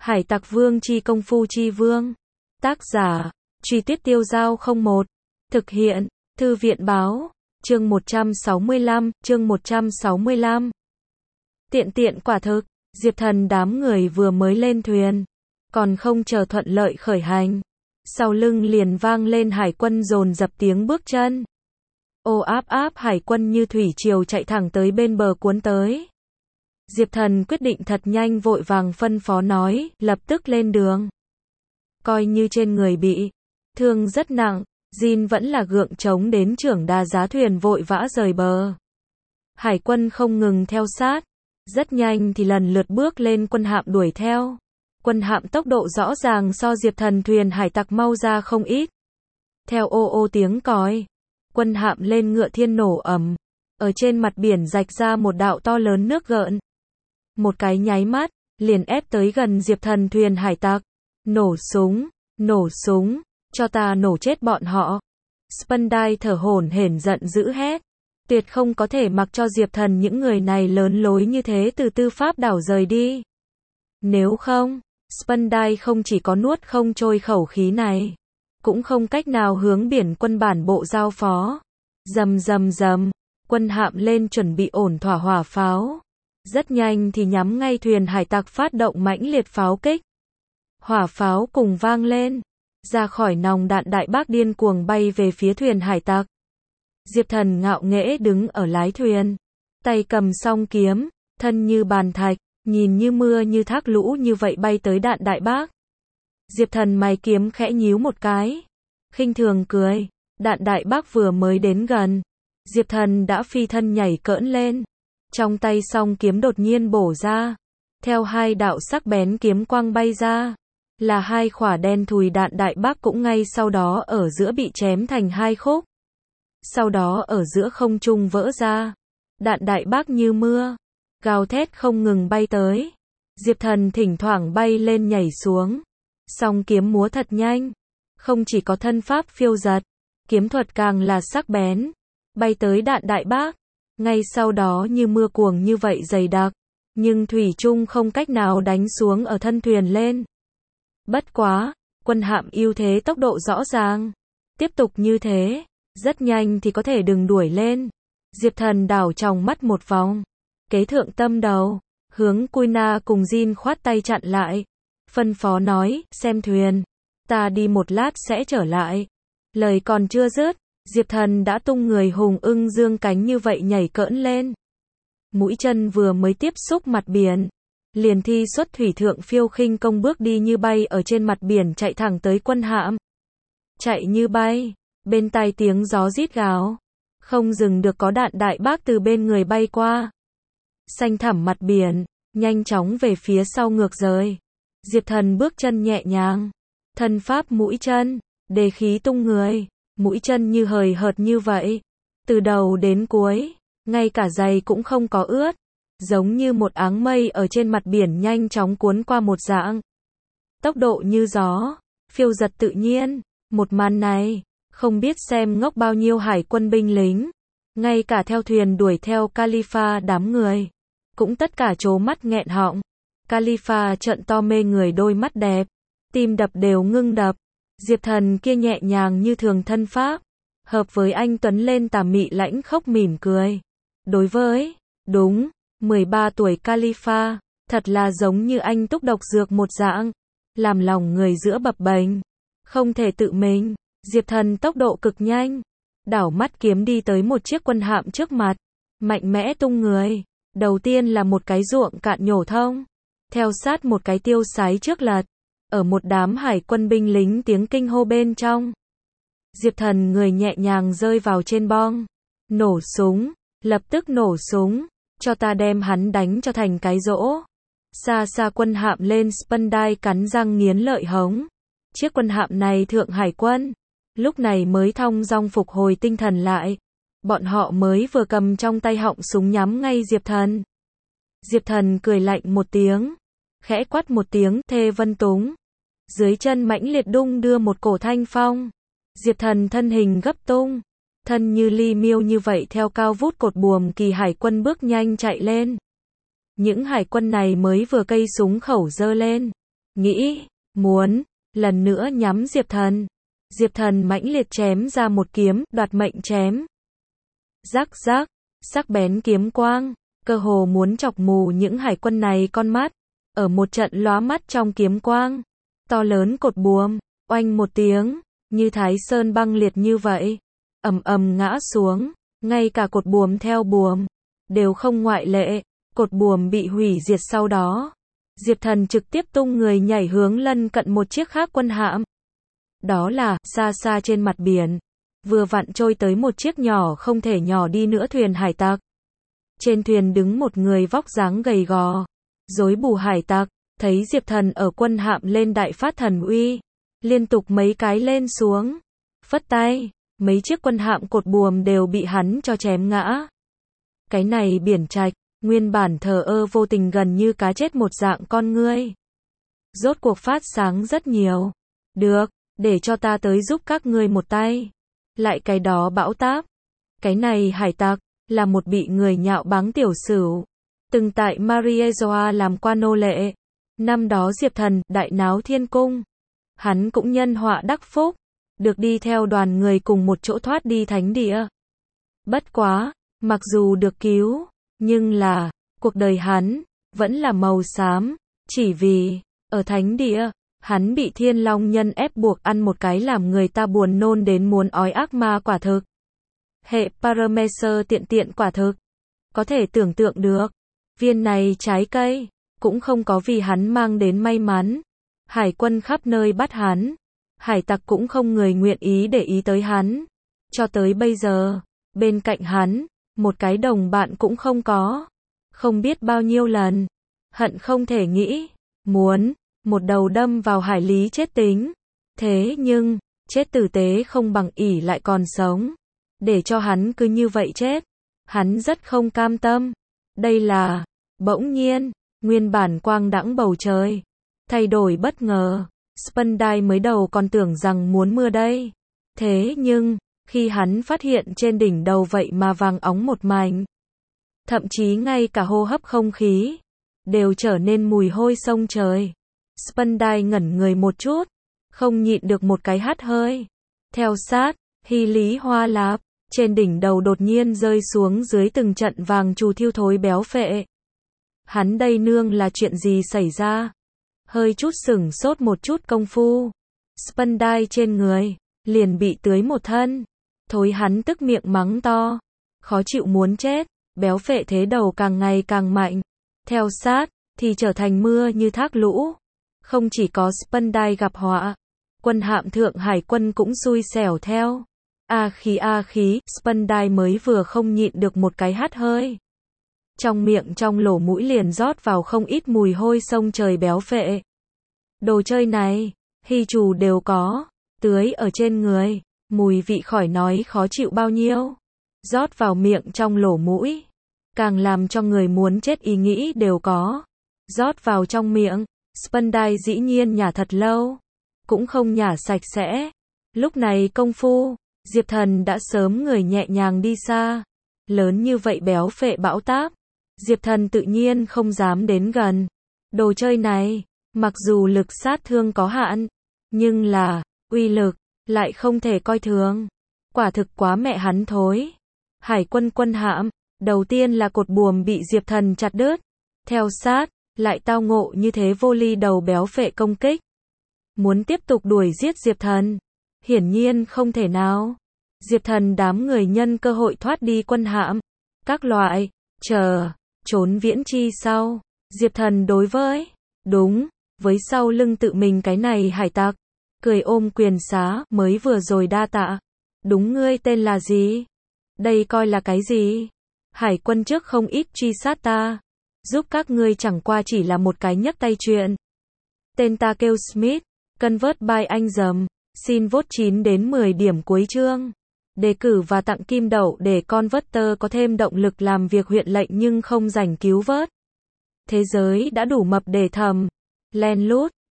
Hải tặc vương chi công phu chi vương. Tác giả, Truy Tuyết Tiêu Giao 01. Thực hiện, Thư viện báo, chương 165. Tiện quả thực, Diệp Thần đám người vừa mới lên thuyền, còn không chờ thuận lợi khởi hành. Sau lưng liền vang lên hải quân dồn dập tiếng bước chân. Ô áp áp hải quân như thủy triều chạy thẳng tới bên bờ cuốn tới. Diệp Thần quyết định thật nhanh vội vàng phân phó nói, lập tức lên đường. Coi như trên người bị thương rất nặng, Jin vẫn là gượng chống đến trưởng đà giá thuyền vội vã rời bờ. Hải quân không ngừng theo sát, rất nhanh thì lần lượt bước lên quân hạm đuổi theo. Quân hạm tốc độ rõ ràng so Diệp Thần thuyền hải tặc mau ra không ít. Theo ô ô tiếng còi, quân hạm lên ngựa thiên nổ ầm, ở trên mặt biển rạch ra một đạo to lớn nước gợn. Một cái nháy mắt, liền ép tới gần Diệp Thần thuyền hải tặc. Nổ súng, cho ta nổ chết bọn họ. Spandai thở hổn hển giận dữ hét. Tuyệt không có thể mặc cho Diệp Thần những người này lớn lối như thế từ Tư Pháp đảo rời đi. Nếu không, Spandai không chỉ có nuốt không trôi khẩu khí này, cũng không cách nào hướng biển quân bản bộ giao phó. Rầm, quân hạm lên chuẩn bị ổn thỏa hỏa pháo. Rất nhanh thì nhắm ngay thuyền hải tặc phát động mãnh liệt pháo kích. Hỏa pháo cùng vang lên, ra khỏi nòng đạn đại bác điên cuồng bay về phía thuyền hải tặc. Diệp Thần ngạo nghễ đứng ở lái thuyền, tay cầm song kiếm, thân như bàn thạch, nhìn như mưa như thác lũ như vậy bay tới đạn đại bác. Diệp Thần mày kiếm khẽ nhíu một cái, khinh thường cười, đạn đại bác vừa mới đến gần, Diệp Thần đã phi thân nhảy cỡn lên, trong tay song kiếm đột nhiên bổ ra, theo hai đạo sắc bén kiếm quang bay ra, là hai khỏa đen thùi đạn đại bác cũng ngay sau đó ở giữa bị chém thành hai khúc. Sau đó ở giữa không trung vỡ ra, đạn đại bác như mưa, gào thét không ngừng bay tới. Diệp Thần thỉnh thoảng bay lên nhảy xuống, song kiếm múa thật nhanh, không chỉ có thân pháp phiêu dật, kiếm thuật càng là sắc bén, bay tới đạn đại bác, ngay sau đó như mưa cuồng như vậy dày đặc, nhưng thủy chung không cách nào đánh xuống ở thân thuyền lên. Bất quá, quân hạm ưu thế tốc độ rõ ràng, tiếp tục như thế, rất nhanh thì có thể đừng đuổi lên. Diệp Thần đảo tròng mắt một vòng, kế thượng tâm đầu, hướng Kuina cùng Jin khoát tay chặn lại, phân phó nói, xem thuyền, ta đi một lát sẽ trở lại. Lời còn chưa dứt, Diệp Thần đã tung người hùng ưng dương cánh như vậy nhảy cỡn lên. Mũi chân vừa mới tiếp xúc mặt biển, liền thi xuất thủy thượng phiêu khinh công bước đi như bay ở trên mặt biển chạy thẳng tới quân hạm. Chạy như bay, bên tai tiếng gió rít gào, không dừng được có đạn đại bác từ bên người bay qua. Xanh thẳm mặt biển, nhanh chóng về phía sau ngược rời. Diệp Thần bước chân nhẹ nhàng, thân pháp mũi chân, đề khí tung người, mũi chân như hời hợt như vậy. Từ đầu đến cuối, ngay cả giày cũng không có ướt, giống như một áng mây ở trên mặt biển nhanh chóng cuốn qua một dạng. Tốc độ như gió, phiêu dật tự nhiên, một màn này, không biết xem ngốc bao nhiêu hải quân binh lính, ngay cả theo thuyền đuổi theo Khalifa đám người, cũng tất cả trố mắt nghẹn họng. Khalifa trợn to mê người đôi mắt đẹp, tim đập đều ngưng đập. Diệp Thần kia nhẹ nhàng như thường thân pháp, hợp với anh tuấn lên tà mị lãnh khốc mỉm cười. Đối với, 13 tuổi Khalifa, thật là giống như anh túc độc dược một dạng, làm lòng người giữa bập bềnh, không thể tự mình. Diệp Thần tốc độ cực nhanh, đảo mắt kiếm đi tới một chiếc quân hạm trước mặt, mạnh mẽ tung người, đầu tiên là một cái ruộng cạn nhổ thông, theo sát một cái tiêu sái trước lật, ở một đám hải quân binh lính tiếng kinh hô bên trong. Diệp Thần người nhẹ nhàng rơi vào trên bong, nổ súng, lập tức nổ súng, cho ta đem hắn đánh cho thành cái rỗ. Xa xa quân hạm lên Spandai cắn răng nghiến lợi hống. Chiếc quân hạm này thượng hải quân, lúc này mới thong dong phục hồi tinh thần lại. Bọn họ mới vừa cầm trong tay họng súng nhắm ngay Diệp Thần. Diệp Thần cười lạnh một tiếng, khẽ quát một tiếng, thê vân túng. Dưới chân mãnh liệt đung đưa một cổ thanh phong. Diệp Thần thân hình gấp tung, thân như ly miêu như vậy theo cao vút cột buồm kỳ hải quân bước nhanh chạy lên. Những hải quân này mới vừa cây súng khẩu giơ lên, nghĩ, muốn, lần nữa nhắm Diệp Thần. Diệp Thần mãnh liệt chém ra một kiếm, đoạt mệnh chém. Rắc rắc, sắc bén kiếm quang, cơ hồ muốn chọc mù những hải quân này con mắt. Ở một trận lóa mắt trong kiếm quang, to lớn cột buồm, oanh một tiếng, như Thái Sơn băng liệt như vậy, ầm ầm ngã xuống, ngay cả cột buồm theo buồm, đều không ngoại lệ, cột buồm bị hủy diệt sau đó. Diệp Thần trực tiếp tung người nhảy hướng lân cận một chiếc khác quân hạm. Đó là, xa xa trên mặt biển, vừa vặn trôi tới một chiếc nhỏ không thể nhỏ đi nữa thuyền hải tặc. Trên thuyền đứng một người vóc dáng gầy gò, rối bù hải tặc, thấy Diệp Thần ở quân hạm lên đại phát thần uy, liên tục mấy cái lên xuống, phất tay, mấy chiếc quân hạm cột buồm đều bị hắn cho chém ngã. Cái này biển trạch, nguyên bản thờ ơ vô tình gần như cá chết một dạng con ngươi. Rốt cuộc phát sáng rất nhiều. Được, để cho ta tới giúp các ngươi một tay. Lại cái đó bão táp. Cái này hải tặc, là một bị người nhạo báng tiểu sửu. Từng tại Mariejoa làm qua nô lệ. Năm đó Diệp Thần, đại náo thiên cung. Hắn cũng nhân họa đắc phúc. Được đi theo đoàn người cùng một chỗ thoát đi thánh địa. Bất quá, mặc dù được cứu, nhưng là, cuộc đời hắn, vẫn là màu xám. Chỉ vì, ở thánh địa, hắn bị Thiên Long Nhân ép buộc ăn một cái làm người ta buồn nôn đến muốn ói ác ma quả thực. Hệ Parameser tiện tiện quả thực. Có thể tưởng tượng được, viên này trái cây, cũng không có vì hắn mang đến may mắn. Hải quân khắp nơi bắt hắn. Hải tặc cũng không người nguyện ý để ý tới hắn. Cho tới bây giờ, bên cạnh hắn, một cái đồng bạn cũng không có. Không biết bao nhiêu lần, hận không thể nghĩ, muốn, một đầu đâm vào hải lý chết tính. Thế nhưng, chết tử tế không bằng ỷ lại còn sống. Để cho hắn cứ như vậy chết. Hắn rất không cam tâm. Đây là, bỗng nhiên, nguyên bản quang đãng bầu trời. Thay đổi bất ngờ. Spandai mới đầu còn tưởng rằng muốn mưa đây. Thế nhưng, khi hắn phát hiện trên đỉnh đầu vậy mà vàng óng một mảnh. Thậm chí ngay cả hô hấp không khí, đều trở nên mùi hôi sông trời. Spandai ngẩn người một chút, không nhịn được một cái hắt hơi. Theo sát, hy lý hoa lạp, trên đỉnh đầu đột nhiên rơi xuống dưới từng trận vàng trù thiêu thối béo phệ. Hắn đây nương là chuyện gì xảy ra? Hơi chút sửng sốt một chút công phu. Spandai trên người, liền bị tưới một thân. Thối hắn tức miệng mắng to. Khó chịu muốn chết, béo phệ thế đầu càng ngày càng mạnh. Theo sát, thì trở thành mưa như thác lũ. Không chỉ có Spandai gặp họa, quân hạm thượng hải quân cũng xui xẻo theo. A khí, Spandai mới vừa không nhịn được một cái hắt hơi. Trong miệng trong lỗ mũi liền rót vào không ít mùi hôi sông trời béo phệ. Đồ chơi này, hy trù đều có, tưới ở trên người, mùi vị khỏi nói khó chịu bao nhiêu. Rót vào miệng trong lỗ mũi, càng làm cho người muốn chết ý nghĩ đều có. Rót vào trong miệng, Spandai dĩ nhiên nhả thật lâu, cũng không nhả sạch sẽ. Lúc này công phu, Diệp Thần đã sớm người nhẹ nhàng đi xa. Lớn như vậy béo phệ bão táp, Diệp Thần tự nhiên không dám đến gần. Đồ chơi này, mặc dù lực sát thương có hạn, nhưng là, uy lực, lại không thể coi thường. Quả thực quá mẹ hắn thối. Hải quân quân hạm, đầu tiên là cột buồm bị Diệp Thần chặt đứt. Theo sát, lại tao ngộ như thế vô ly đầu béo phệ công kích. Muốn tiếp tục đuổi giết Diệp Thần, hiển nhiên không thể nào. Diệp Thần đám người nhân cơ hội thoát đi quân hạm. Các loại, trốn viễn chi sau. Diệp Thần đối với, với sau lưng tự mình cái này hải tặc. Cười ôm quyền xá, mới vừa rồi đa tạ. Đúng ngươi tên là gì? Đây coi là cái gì? Hải quân trước không ít truy sát ta. Giúp các ngươi chẳng qua chỉ là một cái nhấc tay chuyện. Tên ta kêu Smith, convert by anh dầm. Xin vote 9 đến 10 điểm cuối chương. Đề cử và tặng kim đậu để Converter có thêm động lực làm việc huyện lệnh nhưng không rảnh cứu vớt. Thế giới đã đủ mập để thầm. Len lút.